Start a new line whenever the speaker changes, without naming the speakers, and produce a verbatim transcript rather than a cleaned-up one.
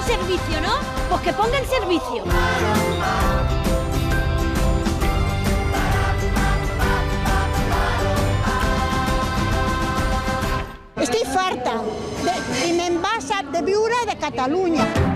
en servicio, ¿no? Pues que ponga en servicio.
Estic farta de, i me'n vas a de viure de Catalunya.